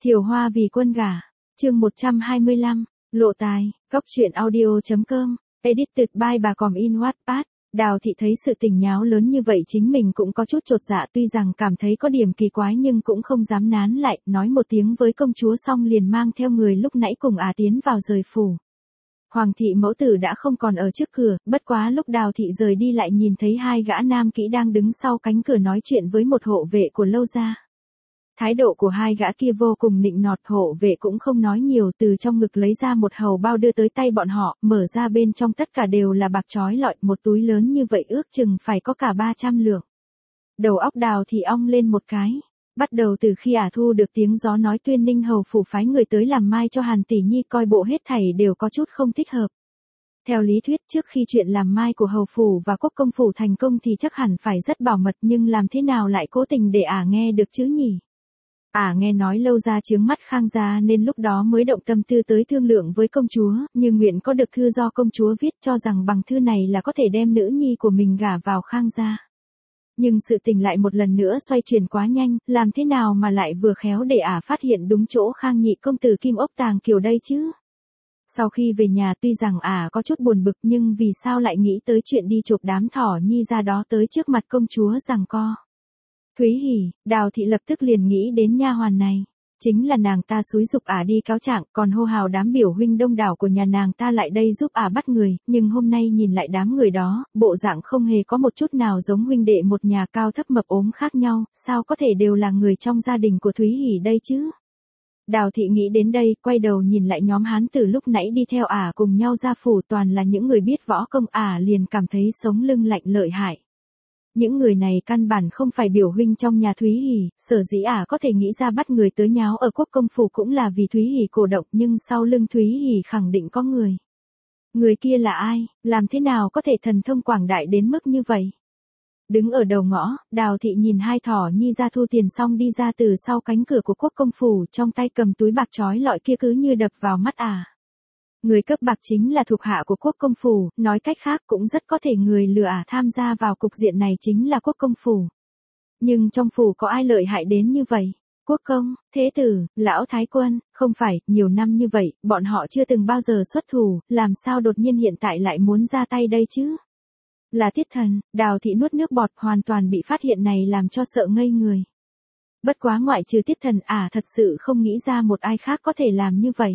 Thiều Hoa vì quân gả. Chương 125, lộ tài. Góc truyện audio.com. Edited by bà Còm in Wattpad. Đào Thị thấy sự tình nháo lớn như vậy chính mình cũng có chút chột dạ, tuy rằng cảm thấy có điểm kỳ quái nhưng cũng không dám nán lại, nói một tiếng với công chúa xong liền mang theo người lúc nãy cùng tiến vào rời phủ. Hoàng thị mẫu tử đã không còn ở trước cửa, bất quá lúc Đào Thị rời đi lại nhìn thấy hai gã nam kỹ đang đứng sau cánh cửa nói chuyện với một hộ vệ của Lâu gia. Thái độ của hai gã kia vô cùng nịnh nọt, hộ vệ cũng không nói nhiều, từ trong ngực lấy ra một hầu bao đưa tới tay bọn họ, mở ra bên trong tất cả đều là bạc trói lọi, một túi lớn như vậy ước chừng phải có cả 300 lượng. Đầu óc Đào Thị ong lên một cái. Bắt đầu từ khi thu được tiếng gió nói Tuyên Ninh hầu phủ phái người tới làm mai cho Hàn tỷ nhi, coi bộ hết thảy đều có chút không thích hợp. Theo lý thuyết trước khi chuyện làm mai của hầu phủ và quốc công phủ thành công thì chắc hẳn phải rất bảo mật, nhưng làm thế nào lại cố tình để nghe được chứ nhỉ? Nghe nói Lâu gia chướng mắt Khang gia nên lúc đó mới động tâm tư tới thương lượng với công chúa, nhưng nguyện có được thư do công chúa viết, cho rằng bằng thư này là có thể đem nữ nhi của mình gả vào Khang gia. Nhưng sự tình lại một lần nữa xoay chuyển quá nhanh, làm thế nào mà lại vừa khéo để phát hiện đúng chỗ Khang nhị công tử Kim Ốc Tàng Kiều đây chứ? Sau khi về nhà tuy rằng có chút buồn bực, nhưng vì sao lại nghĩ tới chuyện đi chộp đám thỏ nhi ra đó tới trước mặt công chúa giằng co. Thúy Hỉ, Đào Thị lập tức liền nghĩ đến nha hoàn này. Chính là nàng ta xúi giục đi cáo trạng, còn hô hào đám biểu huynh đông đảo của nhà nàng ta lại đây giúp bắt người, nhưng hôm nay nhìn lại đám người đó, bộ dạng không hề có một chút nào giống huynh đệ một nhà cao thấp mập ốm khác nhau, sao có thể đều là người trong gia đình của Thúy Hỉ đây chứ? Đào Thị nghĩ đến đây, quay đầu nhìn lại nhóm hán tử lúc nãy đi theo cùng nhau ra phủ, toàn là những người biết võ công, liền cảm thấy sống lưng lạnh lợi hại. Những người này căn bản không phải biểu huynh trong nhà Thúy Hỉ, sở dĩ có thể nghĩ ra bắt người tới nháo ở quốc công phủ cũng là vì Thúy Hỉ cổ động, nhưng sau lưng Thúy Hỉ khẳng định có người. Người kia là ai, làm thế nào có thể thần thông quảng đại đến mức như vậy? Đứng ở đầu ngõ, Đào Thị nhìn hai thỏ nhi ra thu tiền xong đi ra từ sau cánh cửa của quốc công phủ, trong tay cầm túi bạc trói lọi kia cứ như đập vào mắt Người cấp bạc chính là thuộc hạ của quốc công phủ, nói cách khác cũng rất có thể người lừa tham gia vào cục diện này chính là quốc công phủ. Nhưng trong phủ có ai lợi hại đến như vậy? Quốc công, thế tử, lão thái quân, không phải, nhiều năm như vậy, bọn họ chưa từng bao giờ xuất thủ, làm sao đột nhiên hiện tại lại muốn ra tay đây chứ? Là Tiết Thần. Đào Thị nuốt nước bọt, hoàn toàn bị phát hiện này làm cho sợ ngây người. Bất quá ngoại trừ Tiết Thần thật sự không nghĩ ra một ai khác có thể làm như vậy.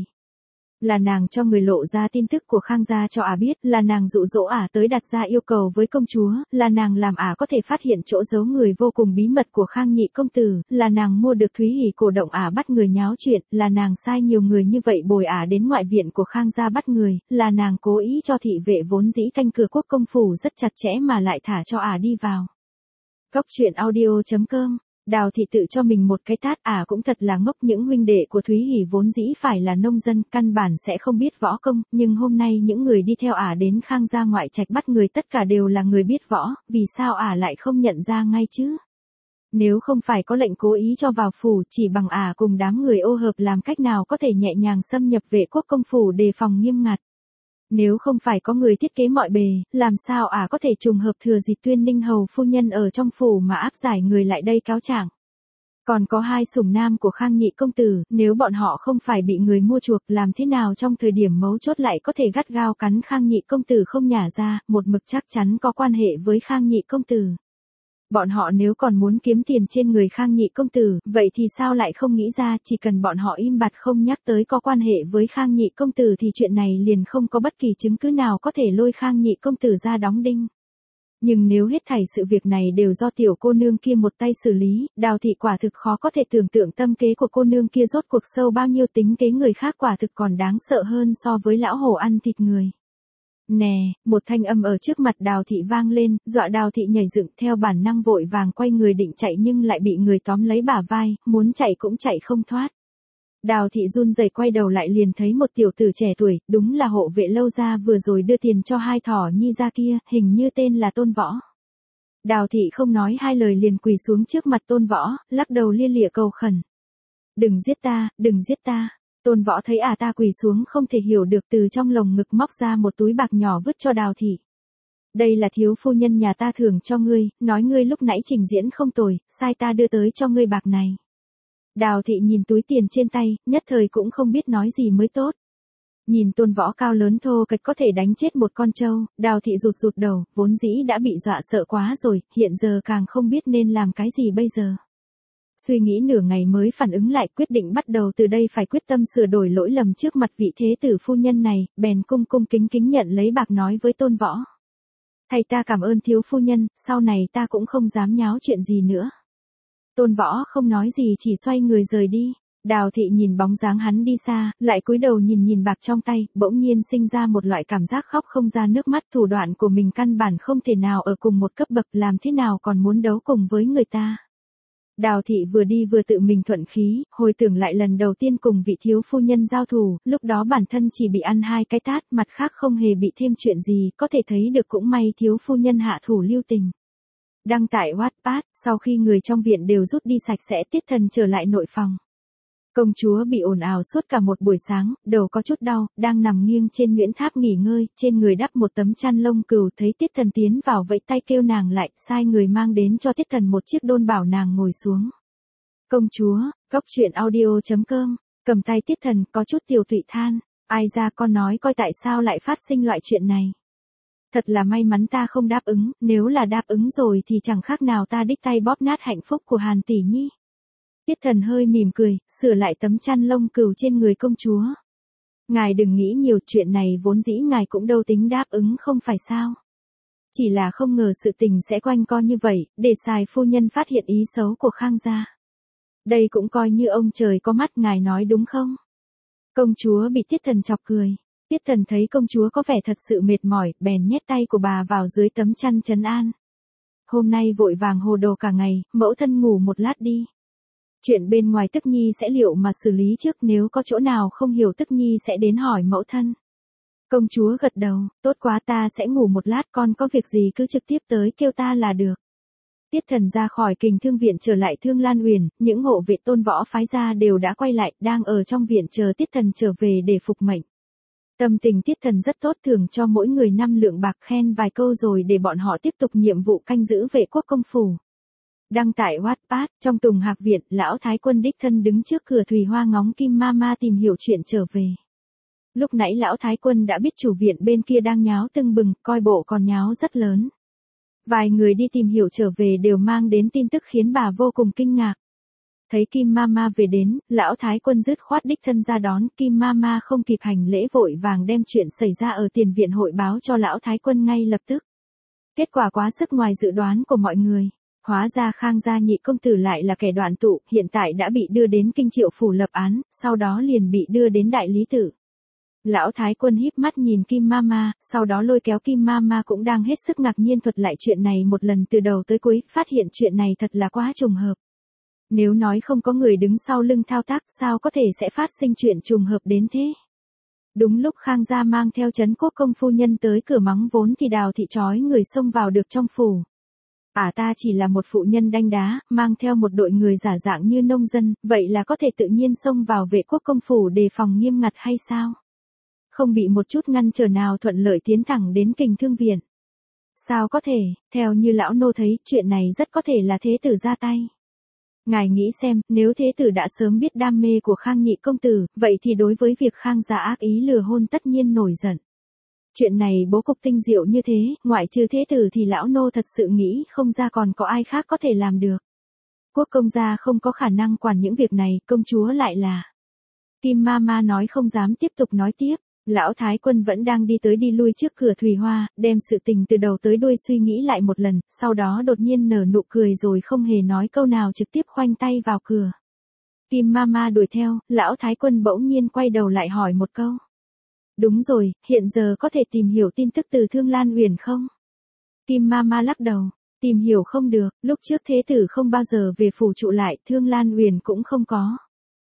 Là nàng cho người lộ ra tin tức của Khang gia cho biết, là nàng dụ dỗ tới đặt ra yêu cầu với công chúa, là nàng làm có thể phát hiện chỗ giấu người vô cùng bí mật của Khang nhị công tử, là nàng mua được Thúy Hỉ cổ động bắt người nháo chuyện, là nàng sai nhiều người như vậy bồi đến ngoại viện của Khang gia bắt người, là nàng cố ý cho thị vệ vốn dĩ canh cửa quốc công phủ rất chặt chẽ mà lại thả cho đi vào. Góc truyện audio.com. Đào Thị tự cho mình một cái tát, cũng thật là ngốc, những huynh đệ của Thúy Hỉ vốn dĩ phải là nông dân, căn bản sẽ không biết võ công, nhưng hôm nay những người đi theo đến Khang gia ngoại trạch bắt người tất cả đều là người biết võ, vì sao lại không nhận ra ngay chứ? Nếu không phải có lệnh cố ý cho vào phủ, chỉ bằng cùng đám người ô hợp làm cách nào có thể nhẹ nhàng xâm nhập vệ quốc công phủ đề phòng nghiêm ngặt. Nếu không phải có người thiết kế mọi bề, làm sao có thể trùng hợp thừa dịp Tuyên Ninh hầu phu nhân ở trong phủ mà áp giải người lại đây cáo trạng. Còn có hai sủng nam của Khang nhị công tử, nếu bọn họ không phải bị người mua chuộc, làm thế nào trong thời điểm mấu chốt lại có thể gắt gao cắn Khang nhị công tử không nhả ra, một mực chắc chắn có quan hệ với Khang nhị công tử. Bọn họ nếu còn muốn kiếm tiền trên người Khang nhị công tử, vậy thì sao lại không nghĩ ra, chỉ cần bọn họ im bặt không nhắc tới có quan hệ với Khang nhị công tử thì chuyện này liền không có bất kỳ chứng cứ nào có thể lôi Khang nhị công tử ra đóng đinh. Nhưng nếu hết thảy sự việc này đều do tiểu cô nương kia một tay xử lý, Đào Thị quả thực khó có thể tưởng tượng tâm kế của cô nương kia rốt cuộc sâu bao nhiêu, tính kế người khác quả thực còn đáng sợ hơn so với lão hổ ăn thịt người. Nè, một thanh âm ở trước mặt Đào Thị vang lên, dọa Đào Thị nhảy dựng, theo bản năng vội vàng quay người định chạy nhưng lại bị người tóm lấy bả vai, muốn chạy cũng chạy không thoát. Đào Thị run rẩy quay đầu lại liền thấy một tiểu tử trẻ tuổi, đúng là hộ vệ Lâu gia vừa rồi đưa tiền cho hai thỏ nhi ra kia, hình như tên là Tôn Võ. Đào Thị không nói hai lời liền quỳ xuống trước mặt Tôn Võ, lắc đầu lia lịa cầu khẩn. Đừng giết ta, đừng giết ta. Tôn Võ thấy ta quỳ xuống không thể hiểu được, từ trong lồng ngực móc ra một túi bạc nhỏ vứt cho Đào Thị. Đây là thiếu phu nhân nhà ta thưởng cho ngươi, nói ngươi lúc nãy trình diễn không tồi, sai ta đưa tới cho ngươi bạc này. Đào thị nhìn túi tiền trên tay, nhất thời cũng không biết nói gì mới tốt. Nhìn Tôn Võ cao lớn thô kệch có thể đánh chết một con trâu, Đào thị rụt rụt đầu, vốn dĩ đã bị dọa sợ quá rồi, hiện giờ càng không biết nên làm cái gì bây giờ. Suy nghĩ nửa ngày mới phản ứng lại, quyết định bắt đầu từ đây phải quyết tâm sửa đổi lỗi lầm trước mặt vị thế tử phu nhân này, bèn cung cung kính kính nhận lấy bạc nói với Tôn Võ. Thầy ta cảm ơn thiếu phu nhân, sau này ta cũng không dám nháo chuyện gì nữa. Tôn Võ không nói gì chỉ xoay người rời đi. Đào thị nhìn bóng dáng hắn đi xa, lại cúi đầu nhìn bạc trong tay, bỗng nhiên sinh ra một loại cảm giác khóc không ra nước mắt. Thủ đoạn của mình căn bản không thể nào ở cùng một cấp bậc, làm thế nào còn muốn đấu cùng với người ta. Đào thị vừa đi vừa tự mình thuận khí, hồi tưởng lại lần đầu tiên cùng vị thiếu phu nhân giao thủ, lúc đó bản thân chỉ bị ăn 2 cái tát, mặt khác không hề bị thêm chuyện gì, có thể thấy được cũng may thiếu phu nhân hạ thủ lưu tình. Đăng tải Wattpad, sau khi người trong viện đều rút đi sạch sẽ, Tiết Thần trở lại nội phòng. Công chúa bị ồn ào suốt cả một buổi sáng, đầu có chút đau, đang nằm nghiêng trên Nguyễn Tháp nghỉ ngơi, trên người đắp một tấm chăn lông cừu, thấy Tiết Thần tiến vào vẫy tay kêu nàng lại, sai người mang đến cho Tiết Thần một chiếc đôn bảo nàng ngồi xuống. Công chúa, goctruyện.audio.com, cầm tay Tiết Thần có chút tiều tụy than, ai ra con nói coi tại sao lại phát sinh loại chuyện này. Thật là may mắn ta không đáp ứng, nếu là đáp ứng rồi thì chẳng khác nào ta đích tay bóp nát hạnh phúc của Hàn tỷ nhi. Tiết Thần hơi mỉm cười, sửa lại tấm chăn lông cừu trên người công chúa. Ngài đừng nghĩ nhiều, chuyện này vốn dĩ ngài cũng đâu tính đáp ứng không phải sao. Chỉ là không ngờ sự tình sẽ quanh co như vậy, để xài phu nhân phát hiện ý xấu của Khang gia. Đây cũng coi như ông trời có mắt, ngài nói đúng không? Công chúa bị Tiết Thần chọc cười. Tiết Thần thấy công chúa có vẻ thật sự mệt mỏi, bèn nhét tay của bà vào dưới tấm chăn trấn an. Hôm nay vội vàng hồ đồ cả ngày, mẫu thân ngủ một lát đi. Chuyện bên ngoài Tức Nhi sẽ liệu mà xử lý trước, nếu có chỗ nào không hiểu Tức Nhi sẽ đến hỏi mẫu thân. Công chúa gật đầu, tốt quá, ta sẽ ngủ một lát, con có việc gì cứ trực tiếp tới kêu ta là được. Tiết Thần ra khỏi Kình Thương viện trở lại Thương Lan Uyển, những hộ vệ Tôn Võ phái ra đều đã quay lại, đang ở trong viện chờ Tiết Thần trở về để phục mệnh. Tâm tình Tiết Thần rất tốt, thưởng cho mỗi người 5 lượng bạc, khen vài câu rồi để bọn họ tiếp tục nhiệm vụ canh giữ vệ quốc công phủ. Đăng tải Wattpad, trong Tùng Hạc viện, lão thái quân đích thân đứng trước cửa Thùy Hoa ngóng Kim Mama tìm hiểu chuyện trở về. Lúc nãy lão thái quân đã biết chủ viện bên kia đang nháo tưng bừng, coi bộ còn nháo rất lớn. Vài người đi tìm hiểu trở về đều mang đến tin tức khiến bà vô cùng kinh ngạc. Thấy Kim Mama về đến, lão thái quân dứt khoát đích thân ra đón, Kim Mama không kịp hành lễ vội vàng đem chuyện xảy ra ở tiền viện hội báo cho lão thái quân ngay lập tức. Kết quả quá sức ngoài dự đoán của mọi người. Hóa ra Khang gia nhị công tử lại là kẻ đoạn tụ, hiện tại đã bị đưa đến Kinh Triệu phủ lập án, sau đó liền bị đưa đến đại lý tự. Lão thái quân híp mắt nhìn Kim Mama, sau đó lôi kéo Kim Mama cũng đang hết sức ngạc nhiên thuật lại chuyện này một lần từ đầu tới cuối, phát hiện chuyện này thật là quá trùng hợp. Nếu nói không có người đứng sau lưng thao tác, sao có thể sẽ phát sinh chuyện trùng hợp đến thế? Đúng lúc Khang gia mang theo Trấn Quốc công phu nhân tới cửa mắng vốn thì Đào thị trói người xông vào được trong phủ. Ta chỉ là một phụ nhân đanh đá, mang theo một đội người giả dạng như nông dân, vậy là có thể tự nhiên xông vào vệ quốc công phủ đề phòng nghiêm ngặt hay sao? Không bị một chút ngăn trở nào, thuận lợi tiến thẳng đến Kình Thương viện. Sao có thể, theo như lão nô thấy, chuyện này rất có thể là thế tử ra tay. Ngài nghĩ xem, nếu thế tử đã sớm biết đam mê của Khang nhị công tử, vậy thì đối với việc Khang gia ác ý lừa hôn tất nhiên nổi giận. Chuyện này bố cục tinh diệu như thế, ngoại trừ thế tử thì lão nô thật sự nghĩ không ra còn có ai khác có thể làm được. Quốc công gia không có khả năng quản những việc này, công chúa lại là. Kim Mama nói không dám tiếp tục nói tiếp, lão thái quân vẫn đang đi tới đi lui trước cửa Thùy Hoa, đem sự tình từ đầu tới đuôi suy nghĩ lại một lần, sau đó đột nhiên nở nụ cười rồi không hề nói câu nào trực tiếp khoanh tay vào cửa. Kim Mama đuổi theo, lão thái quân bỗng nhiên quay đầu lại hỏi một câu. Đúng rồi, hiện giờ có thể tìm hiểu tin tức từ Thương Lan Uyển không? Kim Mama lắc đầu, tìm hiểu không được, lúc trước thế tử không bao giờ về phủ trụ lại, Thương Lan Uyển cũng không có.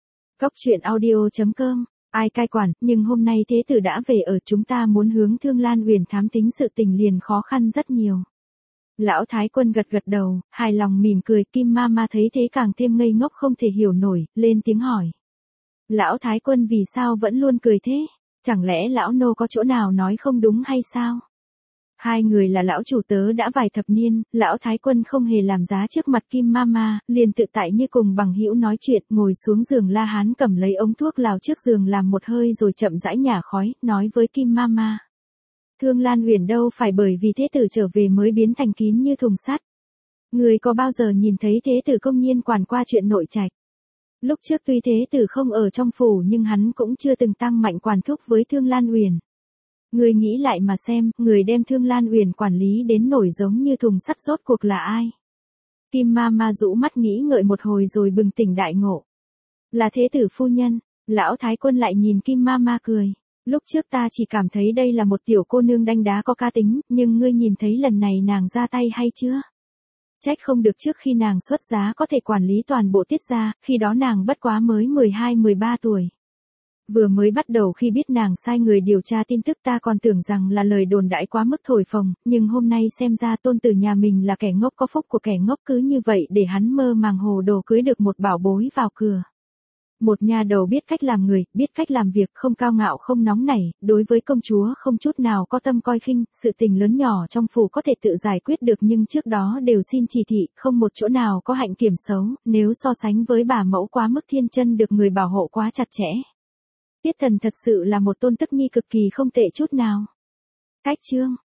Goctruyện.audio.com, ai cai quản, nhưng hôm nay thế tử đã về ở, chúng ta muốn hướng Thương Lan Uyển thám tính sự tình liền khó khăn rất nhiều. Lão thái quân gật gật đầu, hài lòng mỉm cười, Kim Mama thấy thế càng thêm ngây ngốc không thể hiểu nổi, lên tiếng hỏi. Lão thái quân vì sao vẫn luôn cười thế? Chẳng lẽ lão nô có chỗ nào nói không đúng hay sao? Hai người là lão chủ tớ đã vài thập niên, lão Thái Quân không hề làm giá trước mặt Kim Mama, liền tự tại như cùng bằng hữu nói chuyện, ngồi xuống giường La Hán cầm lấy ống thuốc lào trước giường làm một hơi rồi chậm rãi nhả khói, nói với Kim Mama. Thương Lan Uyển đâu phải bởi vì thế tử trở về mới biến thành kín như thùng sắt. Người có bao giờ nhìn thấy thế tử công nhiên quản qua chuyện nội trạch? Lúc trước tuy thế tử không ở trong phủ nhưng hắn cũng chưa từng tăng mạnh quản thúc với Thương Lan Uyển. Người nghĩ lại mà xem, người đem Thương Lan Uyển quản lý đến nổi giống như thùng sắt rốt cuộc là ai? Kim Mama rũ mắt nghĩ ngợi một hồi rồi bừng tỉnh đại ngộ. Là thế tử phu nhân. Lão Thái Quân lại nhìn Kim Mama cười. Lúc trước ta chỉ cảm thấy đây là một tiểu cô nương đanh đá có cá tính, nhưng ngươi nhìn thấy lần này nàng ra tay hay chưa? Trách không được trước khi nàng xuất giá có thể quản lý toàn bộ Tiết gia, khi đó nàng bất quá mới 12-13 tuổi. Vừa mới bắt đầu khi biết nàng sai người điều tra tin tức ta còn tưởng rằng là lời đồn đãi quá mức thổi phồng, nhưng hôm nay xem ra tôn tử nhà mình là kẻ ngốc có phúc của kẻ ngốc, cứ như vậy để hắn mơ màng hồ đồ cưới được một bảo bối vào cửa. Một nha đầu biết cách làm người, biết cách làm việc, không cao ngạo không nóng nảy, đối với công chúa không chút nào có tâm coi khinh, sự tình lớn nhỏ trong phủ có thể tự giải quyết được nhưng trước đó đều xin chỉ thị, không một chỗ nào có hạnh kiểm xấu, nếu so sánh với bà mẫu quá mức thiên chân được người bảo hộ quá chặt chẽ. Tiết Thần thật sự là một tôn tức nhi cực kỳ không tệ chút nào. Cách chương